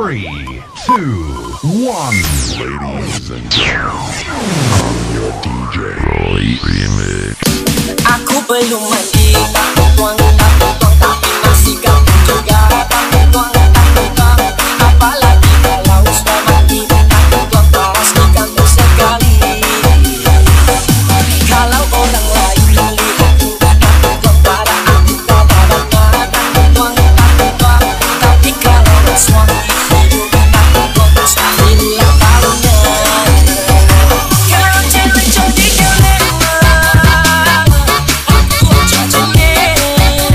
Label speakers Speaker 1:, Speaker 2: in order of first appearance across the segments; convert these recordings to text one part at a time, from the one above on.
Speaker 1: 3, 2, 1.
Speaker 2: Ladies and gentlemen, I'm your DJ Roy Remix.
Speaker 3: Aku belum mandi, tak tuang, tapi masih gabung juga. Tak tuang, apalagi kalau sudah mandi. Tak tuang pasti ganteng sekali. Kalau orang lain melihatku, tak tuang pada aku kau badannya. Tak tuang, tapi kalau suami hidup, tak tuang mustahil lawannya. Kau jangan jadi kelewa. Aku jadinya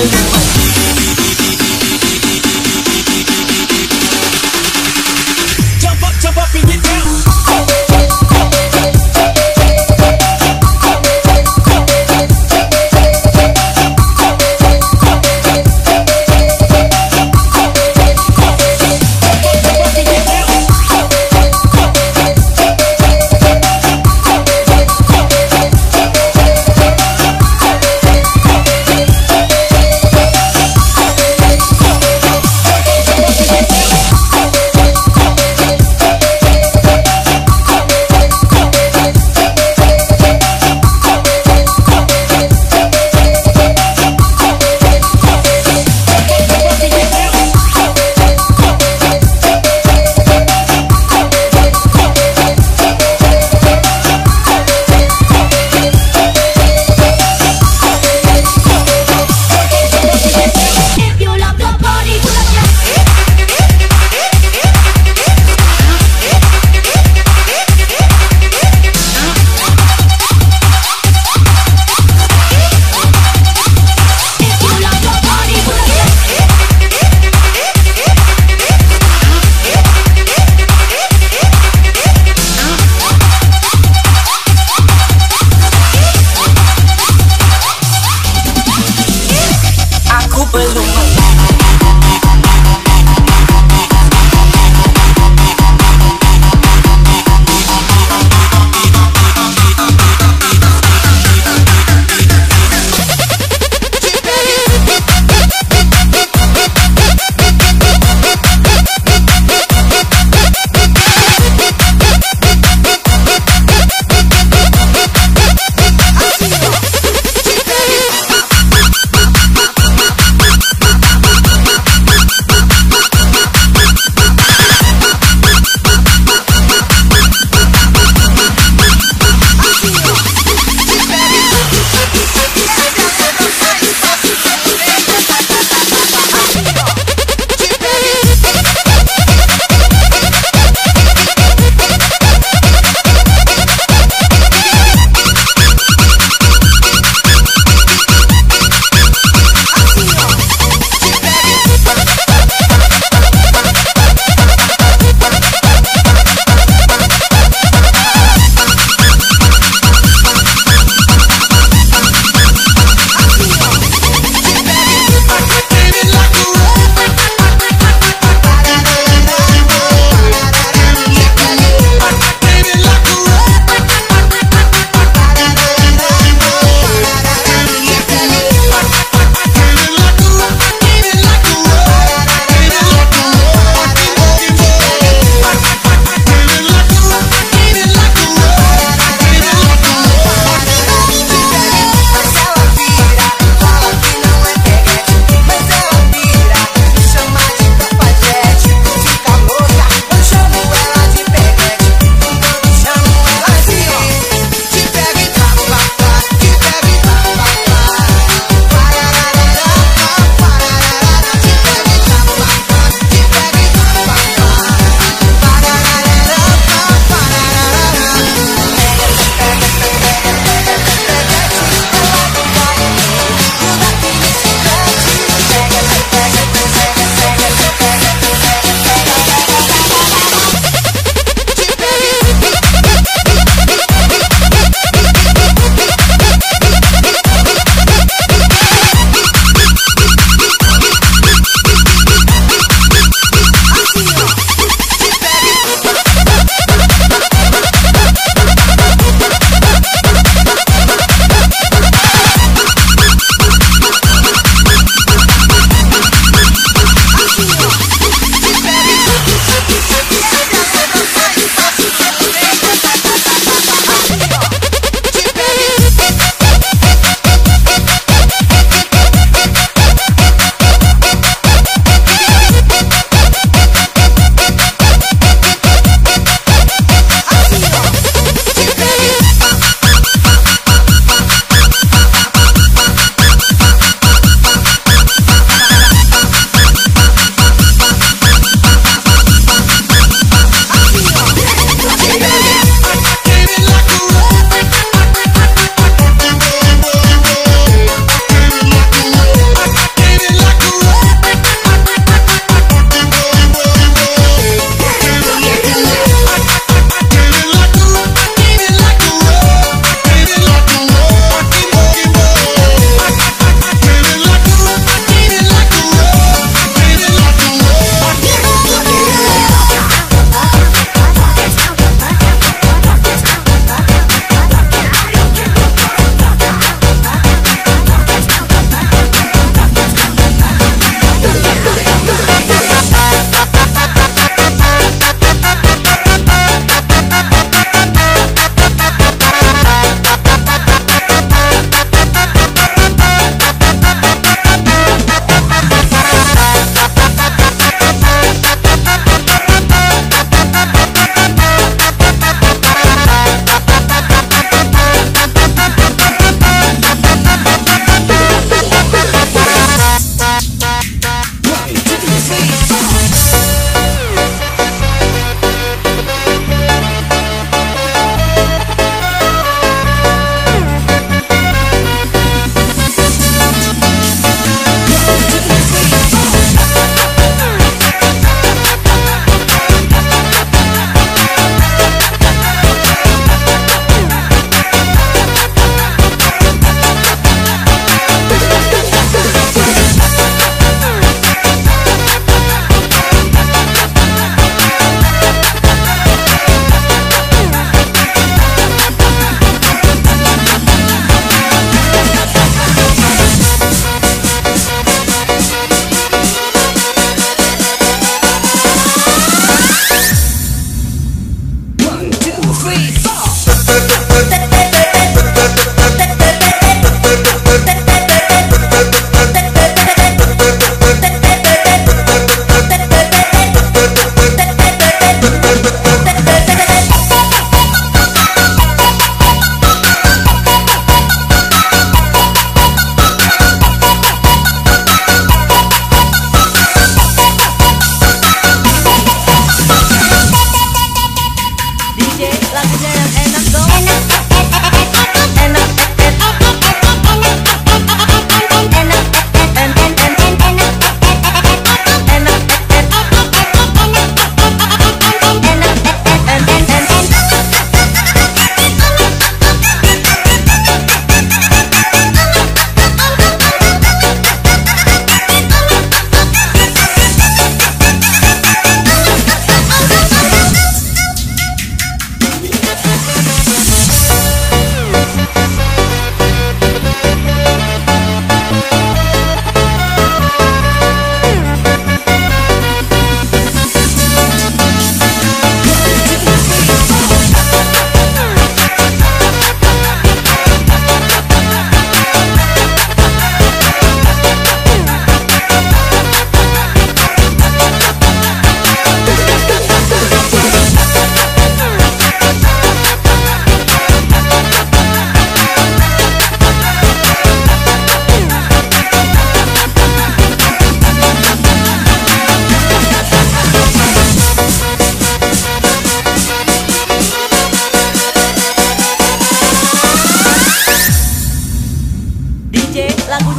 Speaker 3: belum mati. Jump up and get down.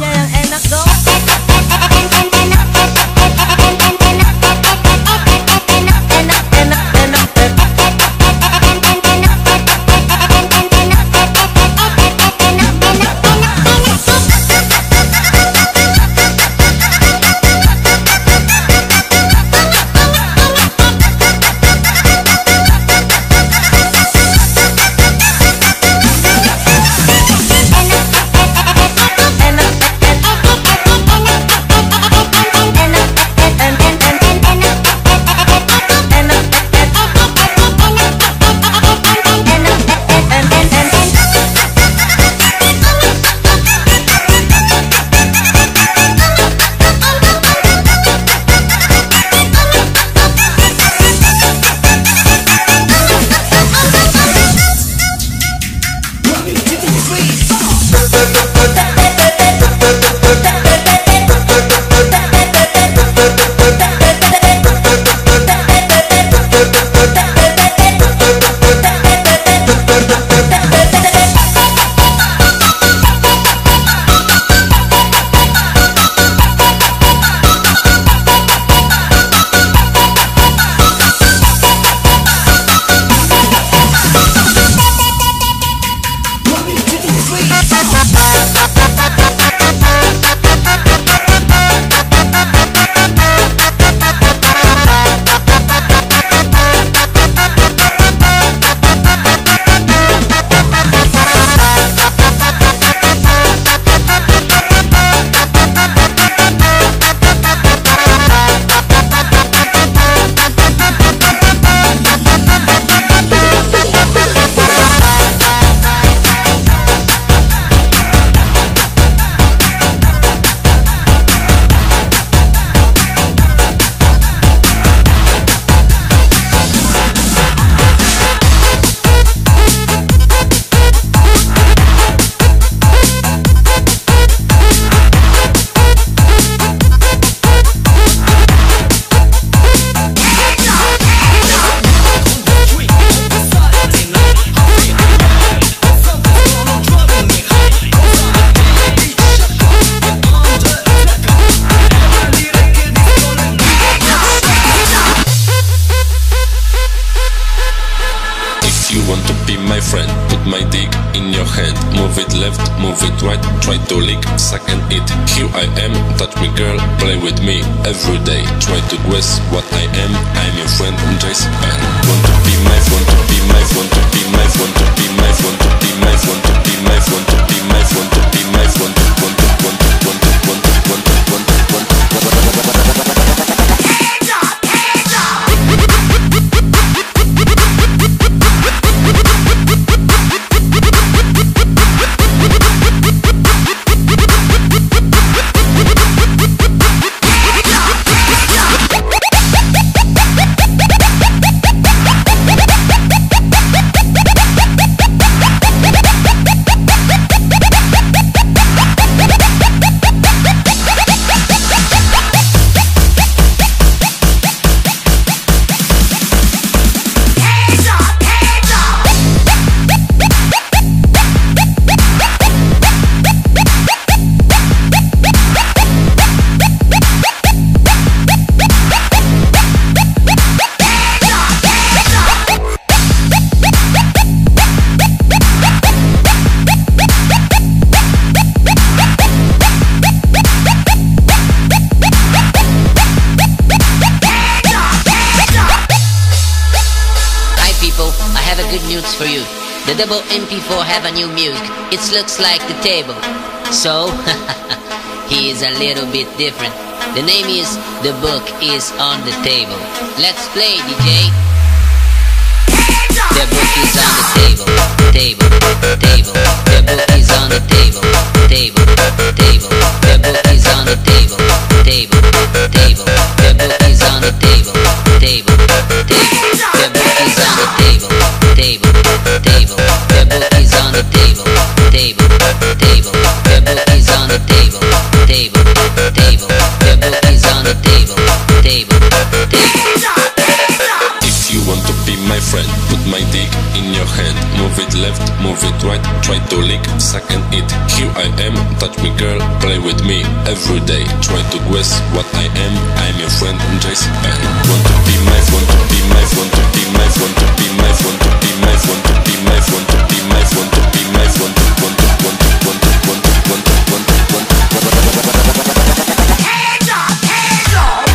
Speaker 4: lagunya yang enak dong.
Speaker 5: Move it right, try to lick, suck and eat. Here I am, touch me girl, play with me every day. Try to guess what I am, I'm your friend, Jason. Want to be my, want to be my, want to be my, want to be my, want to be my, want to be my, want to be my, want to be my, want to, want to, want to, want to, want to, want to, want to, want to.
Speaker 6: For you, the double MP4 have a new music. It looks like the table, so he is a little bit different. The name is The Book Is on the Table. Let's play, DJ. The book is on the table, table, table. The book is on the table, table, table. The book is on the table, table, table. The book is on the table, table, table. The book is on the table, table, table. The book is on the table, table, table. The book is on the table, table, table. The book is on the table, table, table.
Speaker 5: If you want to be my friend, put my dick in your hand. Move it left, left, move it right, try to lick, suck and eat. Here I am, touch me girl, play with me every day. Try to guess what I am, I'm your friend Jace and want to be my, want to be my, want to be my, want to be my, want to be my, want to be my, want to be my, want to be my, want to, want to, want to, want to, want to, want to, want to, want to. Hands up, hands up.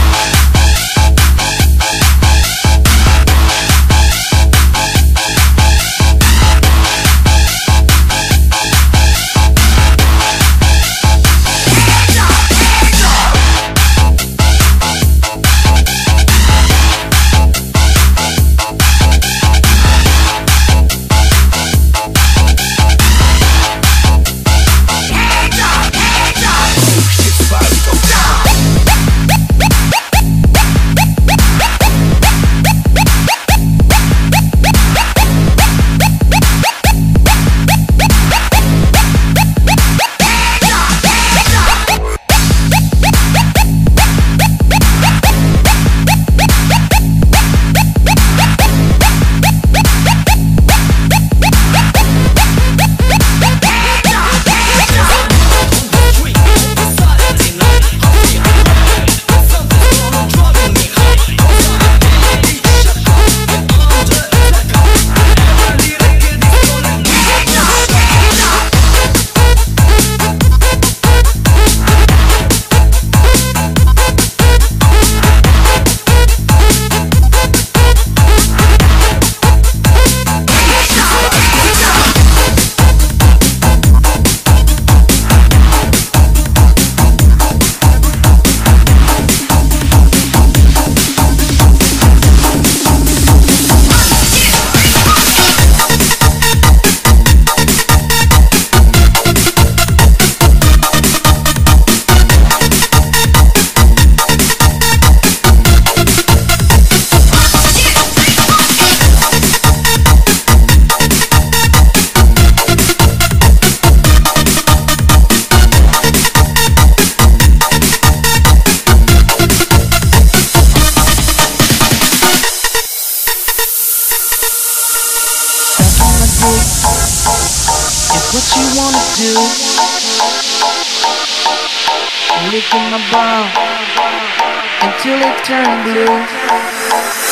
Speaker 4: What you wanna do? Licking my ball until it turns blue.